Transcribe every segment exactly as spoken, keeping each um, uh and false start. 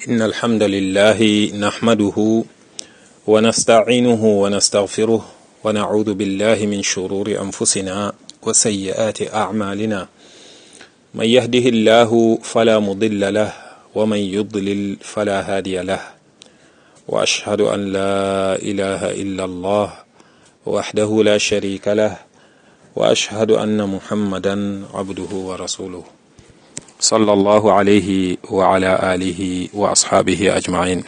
إن الحمد لله نحمده ونستعينه ونستغفره ونعوذ بالله من شرور أنفسنا وسيئات أعمالنا من يهده الله فلا مضل له ومن يضلل فلا هادي له وأشهد أن لا إله إلا الله وحده لا شريك له وأشهد أن محمدا عبده ورسوله صلى الله عليه وعلى آله وأصحابه أجمعين.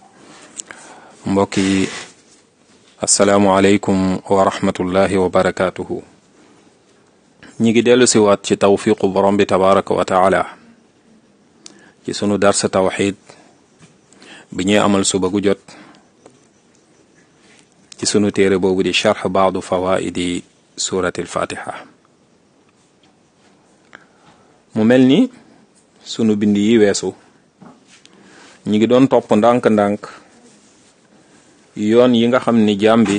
mbokki asalaamualeykum wa rahmatullahi wa barakaatuhu. ñi ngi dellu si waat ci tawfiqu borom bi tabaraka wa taala ci sunu darsa tawxid bi ñuy amal suba gu jot ci sunu téere boobu di charx baadu fawaidi surati alfatiha. mu mel ni sunu bind yi weesu ñi ngi doon topp ndànk-ndànk yoon yi nga xam ni jaam bi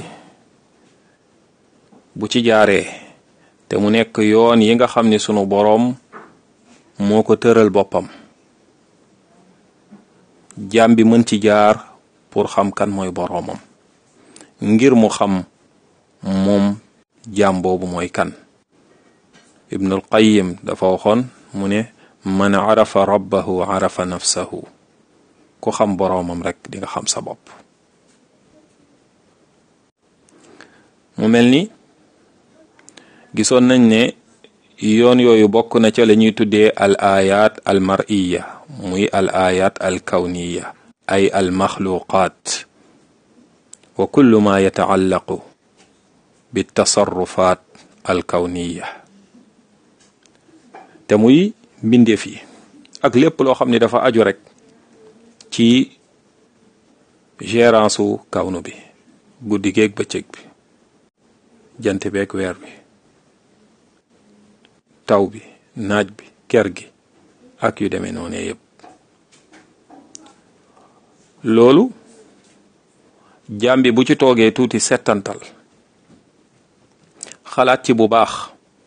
bu ci jaaree te mu nekk yoon yi nga xam ni sunu boroom moo ko tëral boppam jaam bi mën ci jaar pour xam kan mooy boroomam ngir mu xam moom jaam boobu mooy kan. Ibnul Qayyim dafa waxoon mu ne man arafa rabbahu arafa nafsahu, ku xam boroomam rek di nga xam sa bopp. mu mel ni gisoon nañ ne yoon yooyu bokk na ca la ñuy tuddee al ayat al mar'iya muy al ayat al kawniya ay al maxluqaat wa kullu ma yataallaqu bi tasarrufaat al kawniya te muy mbindeef yi ak lépp loo xam ne dafa aju rek ci gérance u kawnu bi, guddi geeg bëccëg bi, jant beeg weer bi, taw bi, naaj bi, ker gi ak yu demee noonu yépp. loolu jaam bi bu ci toogee tuuti settantal xalaat ci bu baax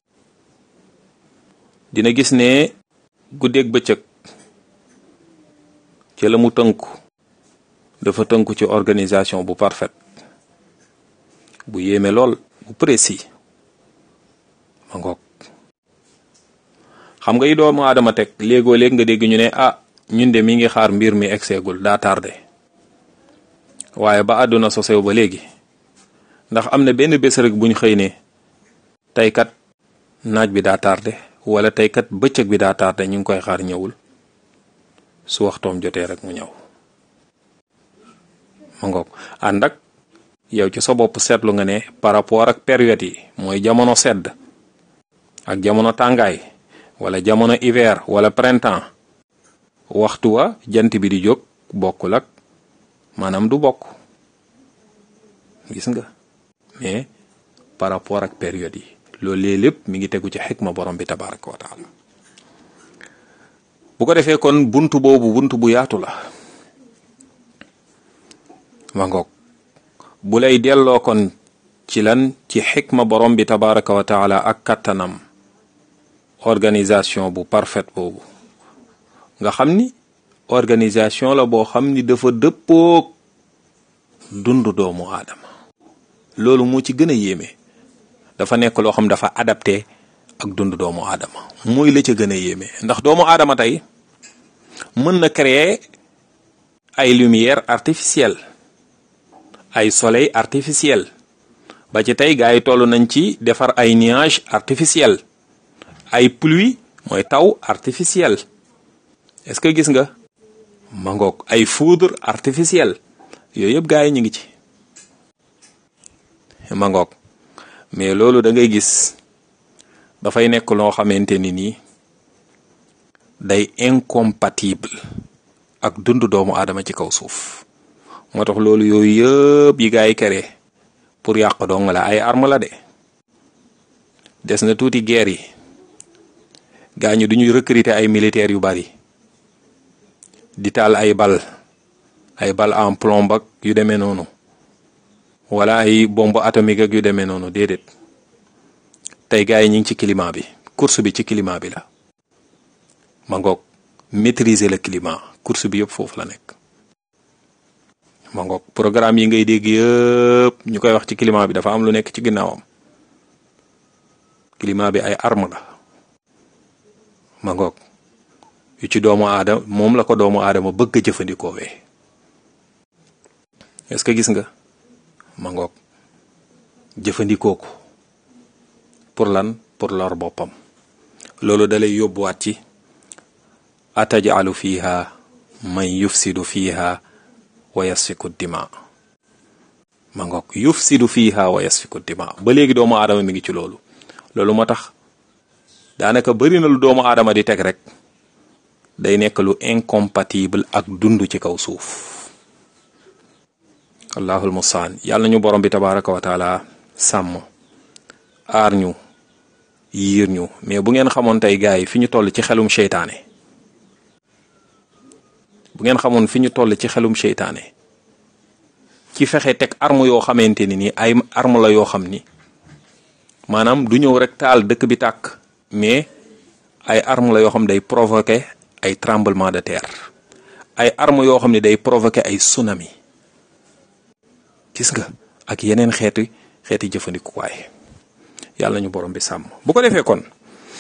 dina gis ne guddeeg bëccëg ci la mu tënku dafa tënku ci organisation bu parfaite bu yéeme lool bu précis ma ngoog. xam nga yi doomu aadama teg léegoo léeg nga dégg ñu ne ah ñun de mi ngi xaar mbir mi egseegul daa tardé waaye ba àdduna sosew ba léegi ndax am na benn bés rek buñ xëy ne tey kat naaj bi daa tardé wala tey kat bëccëg bi daa tardé ñu ngi koy xaar ñëwul. su waxtoom jotee rek mu ñëw ma ngoog. ànd ak yow ci sa bopp seetlu nga ne par rapport ak période yi mooy jamono sedd ak jamono tàngaay wala jamono hiver wala printemps waxtu wa jant bi di jóg bokkul ak maanaam du bokk gis nga mais par rapport ak période yi loolu lépp mi ngi tegu ci xikma borom bi tabaraka wa taala. bu ko defee kon buntu boobu buntu bu yaatu la ma ngoog bu lay delloo kon ci lan ci xikma borom bi tabaraka wa taala ak kattanam organisation bu parfaite boobu nga xam ni organisation la boo xam ni dafa dëppoog dundu doomu aadama. loolu moo ci gën a yéeme dafa nekk loo xam dafa adapté ak dundu doomu aadama mooy la ca gën a yéeme ndax doomu aadama tey mën na créer ay lumière artificielle ay soleil artificiel ba ci tey gaa yi toll nañ ci defar ay nuage artificiel ay pluie mooy taw artificiel. est-ce que gis nga ma ngoog ay foudre artificielle yooyu yëpp gaa yi ñu ngi ci ma ngoog. mais loolu da ngay gis dafay nekk loo xamante ni nii day incompatible ak dundu doomu aadama ci kaw suuf. moo tax loolu yooyu yëpp yi gaa yi kere pour yàq dong la ay arme la de des na tuuti guerre yi gaa ñi duñuy recruter ay militaires yu bari di taal ay bal ay bal en plomb ak yu demee noonu wala ay bombe atomique ak yu demee noonu déedéet tey gaa yi ñu ngi ci climat bi course bi ci climat bi la ma ngoog maîtriser le climat course bi yëpp foofu la nekk. ma ngoog programme yi ngay dégg yëpp ñu koy wax ci climat bi dafa am lu nekk ci ginnaawam. climat bi ay arme la ma ngoog yu ci doomu aadama moom la ko doomu aadama bëgg a jëfandikoo wee est-ce que gis nga ma ngoog jëfandikoo ko pour lan pour lor boppam. loolu dalay yóbbuwaat ci atajalu fiha man yufsidu fiha wa yasfiku dima ma ngoog yufsidu fiha wa yasfiku dima ba léegi doomu aadama mi ngi ci loolu. loolu moo tax daanaka bëri na lu doomu aadama di teg rek day nekk lu incompatible ak dund ci kaw suuf. allahul mustaan yàlla ñu borom bi tabaraka wa taala sàmm aar ñu yiir ñu. mais bu ngeen xamoon tey gars yi fi ñu toll ci xelum seytaane bu ngeen xamoon fi ñu toll ci xelum seytaane ci fexe teg arme yoo xamante ni nii ay arme la yoo xam ni maanaam du ñëw rek taal dëkk bi tàkk mais ay arme la yoo xam ne day provoquer ay tremblement de terre ay arme yoo xam ne day provoquer ay tsunami gis nga ak yeneen xeeti xeeti jëfandikuwaay yàlla ñu borom bi sàmm. bu ko defee kon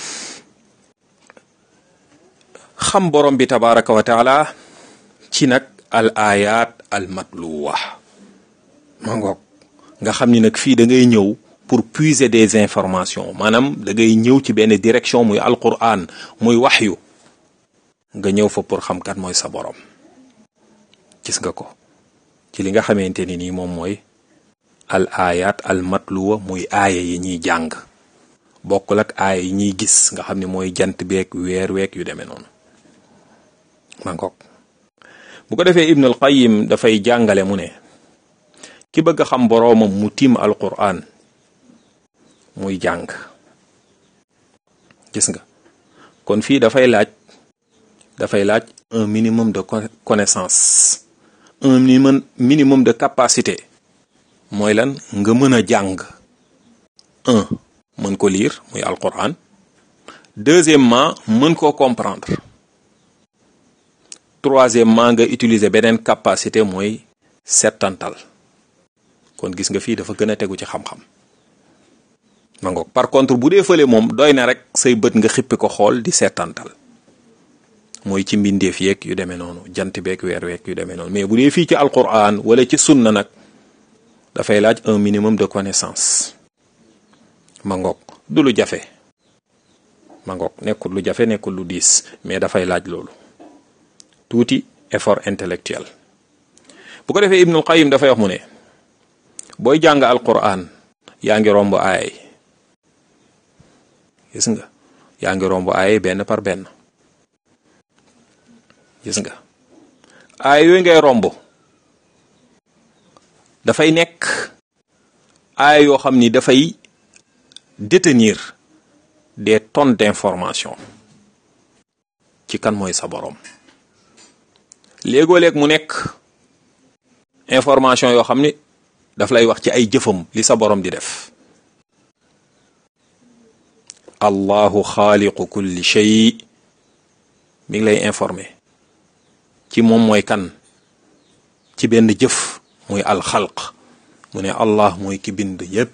xam borom bi tabaraka wa taala ci nag al ayat al matluwa ma ngoog nga xam ni nag fii da ngay ñëw pour puiser des informations maanaam da ngay ñëw ci benn direction muy alquran muy waxyu nga ñëw fa pour xam kat mooy sa borom. gis nga ko ci li nga xamante ni nii moom mooy al ayat al matluwa muy aaya yi ñuy jàng bokkul ak aaya yi ñuy gis nga xam ne mooy jant beeg weer weeg yu demee noonu ma ngoog. bu ko defee Ibn al Qayyim dafay jàngale mu ne ki bëgg a xam boroomam mu tiim alquran muy jàng. gis nga kon fii dafay laaj dafay laaj un minimum de connaissance un minimum minimum de capacité mooy lan nga mën a jàng un mën ko lire muy alquran deuxièmement mën koo comprendre troisièmement nga utiliser beneen capacité mooy settantal. kon gis nga fii dafa gën a tegu ci xam-xam ma ngoog. par contre bu dee fële moom doy na rek say bët nga xippi ko xool di seetantal mooy ci mbindeef yeeg yu demee noonu jant beeg weer weeg yu demee noonu mais bu dee fii ci alquran wala ci sunna nag dafay laaj un minimum de connaissance ma ngoog. du lu jafe ma ngoog nekkul lu jafe nekkul lu diis mais dafay laaj loolu tuuti effort intellectuel. bu ko defee Ibnul Qayyim dafay wax mu ne booy jàng alquran yaa ngi romb aay gis nga yaa ngi romb aay benn par benn gis nga aay yooyu ngay romb dafay nekk aay yoo xam ni dafay détenir des tonnes d'informations ci kan mooy sa borom. léegoo-léeg mu nekk information yoo xam ni daf lay wax ci ay jëfam li sa borom di def. allahu xaaliqu kulli shay mi ngi lay informer ci moom mooy kan ci benn jëf muy alxalq mu ne allah mooy ki bind yépp.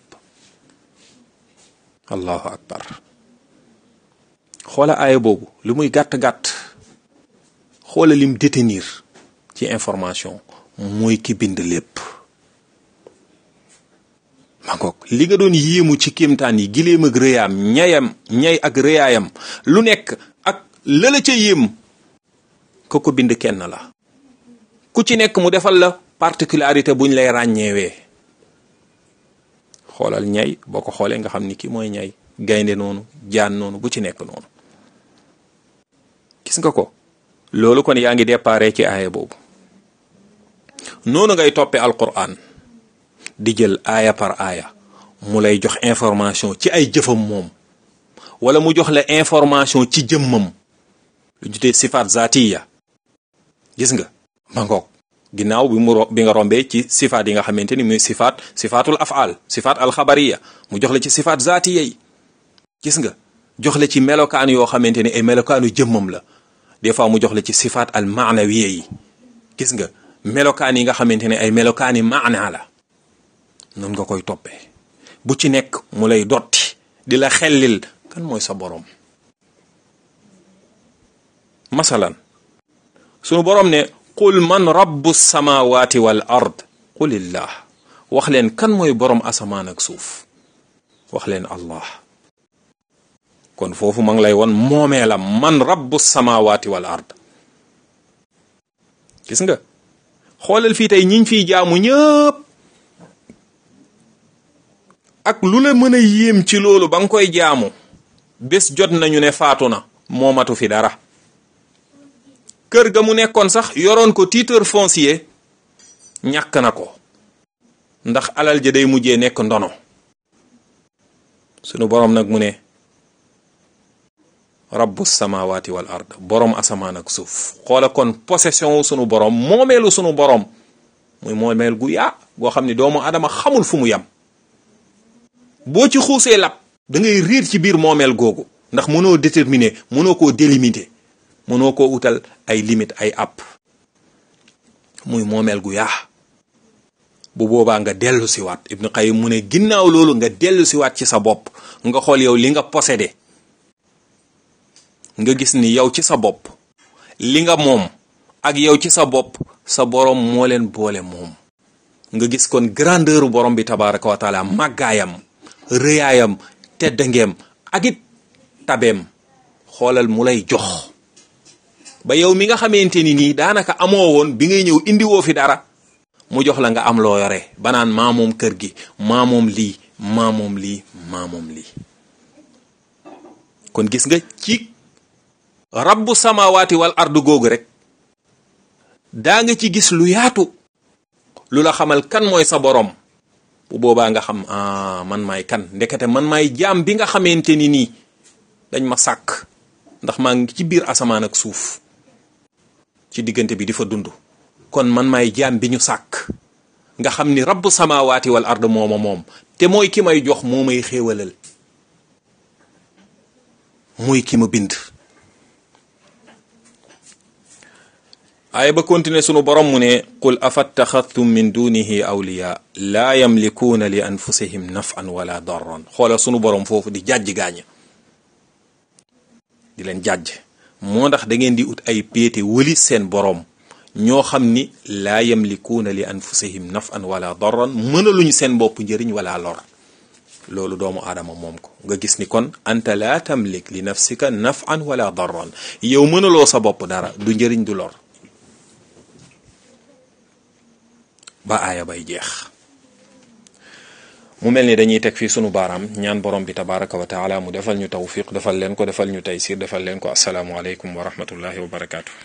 allahu akbar. xoola aaya boobu lu muy gàtt-gàtt xoola lim détenir ci information mooy ki bind lépp. ma ngoog li nga doon yéemu ci kéemtaan yi giléem ak rëyaam ñayam ñay ak rëyaayam lu nekk ak lëla ca yéem ko ko bind kenn la ku ci nekk mu defal la particularité buñ lay ràññeewee. xoolal ñay boo ko xoolee nga xam ni ki mooy ñay gaynde noonu jaan noonu bu ci nekk noonu gis nga ko. loolu kon yaa ngi déparé ci aaya boobu noonu ngay toppee alquran di jël aaya par aaya mu lay jox information ci ay jëfam moom wala mu jox la information ci jëmmam lu jutee sifaat zaatiya gis nga ma ngoog ginnaaw bi mu ro bi nga rombee ci sifaat yi nga xamante ni muy sifaat sifaatul af'al sifaat alxabariya mu jox la ci sifaat zaatiya yi gis nga jox la ci melokaan yoo xamante ni ay melokaanu jëmmam la des fois mu jox la ci sifaat al maanawiya yi gis nga melokaan yi nga xamante ne ay melokaani maana la noonu nga koy toppee bu ci nekk mu lay dotti di la xellil kan mooy sa borom. masalan sunu borom ne qul man rabbu samawati wal ard qulillah wax leen kan mooy borom asamaan ak suuf wax leen allah. kon foofu ma ngi lay won moomeelam man rabbu samawati wal ard. gis nga xoolal fii tey ñiñ fiy jaamu ñëpp ak lu la mën a yéem ci loolu ba nga koy jaamu bés jot nañu ne faatu na moomatu fi dara. kër ga mu nekkoon sax yoroon ko titre foncier ñàkk na ko ndax alal ja day mujjee nekk ndono. sunu borom nag mu ne rabbu samawati wal ard borom asamaan ak suuf. xoola kon possession sunu borom moomeelu sunu borom muy moomeel gu yaa goo xam ne doomu adama xamul fu mu yam. boo ci xuusee lab da ngay riir ci biir moomeel googu ndax mënoo déterminer mënoo koo délimiter mënoo koo utal ay limite ay app muy moomeel gu yaa. bu boobaa nga dellu siwaat Ibn Qayyim mu ne ginnaaw loolu nga dellu siwaat ci sa bopp nga xool yow li nga possédé nga gis ni yow ci sa bopp li nga moom ak yow ci sa bopp sa borom moo leen boole moom. nga gis kon grandeur borom bi tabaraka wa taala màggaayam rëyaayam teddangeem ak it tabeem. xoolal mu lay jox ba yow mi nga xamante ni nii daanaka amoo woon bi ngay ñëw indiwoo fi dara mu jox la nga am loo yore ba naan maa moom kër gi maa moom lii maa moom lii maa moom lii. kon gis nga ci rabbu samawati wal ardu googu rek daa nga ci gis lu yaatu lu la xamal kan mooy sa borom. bu boobaa nga xam ah man maay kan ndekete man maay jaam bi nga xamante ni nii dañ ma sàkk ndax maa ngi ci biir asamaan ak suuf ci diggante bi di fa dund. kon man maay jaam bi ñu sàkk nga xam ni rabbu samawati wal ard mooma moom te mooy ki may jox moo may xéewalal mooy ki ma bind. aaya ba continuer sunu borom mu ne qul afattaxadtum min dunihi awliya laa yamlikuuna li anfusihim naf'an wala darran. xoola sunu borom foofu di jàjj gaaña di leen jàjj moo ndax da ngeen di ut ay péete wëlis seen borom ñoo xam ni laa yamlikuuna li anfusihim naf'an wala darran mënaluñu seen bopp njëriñ wala lor. loolu doomu aadama moom ko nga gis ni kon anta laa tamlik li nafsika naf'an wala darran yow mënaloo sa bopp dara du njëriñ du lor ba aaya bay jeex. mu mel ni dañuy teg fii sunu baaraam ñaan borom bi tabaraka wa taala mu defal ñu tawfiq defal leen ko defal ñu taysir defal leen ko asalaamu aleykum wa rahmatullahi wa barakaatu.